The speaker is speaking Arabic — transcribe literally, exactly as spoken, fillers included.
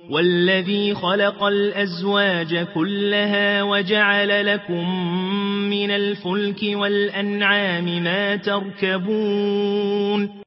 والذي خلق الأزواج كلها وجعل لكم من الفلك والأنعام ما تركبون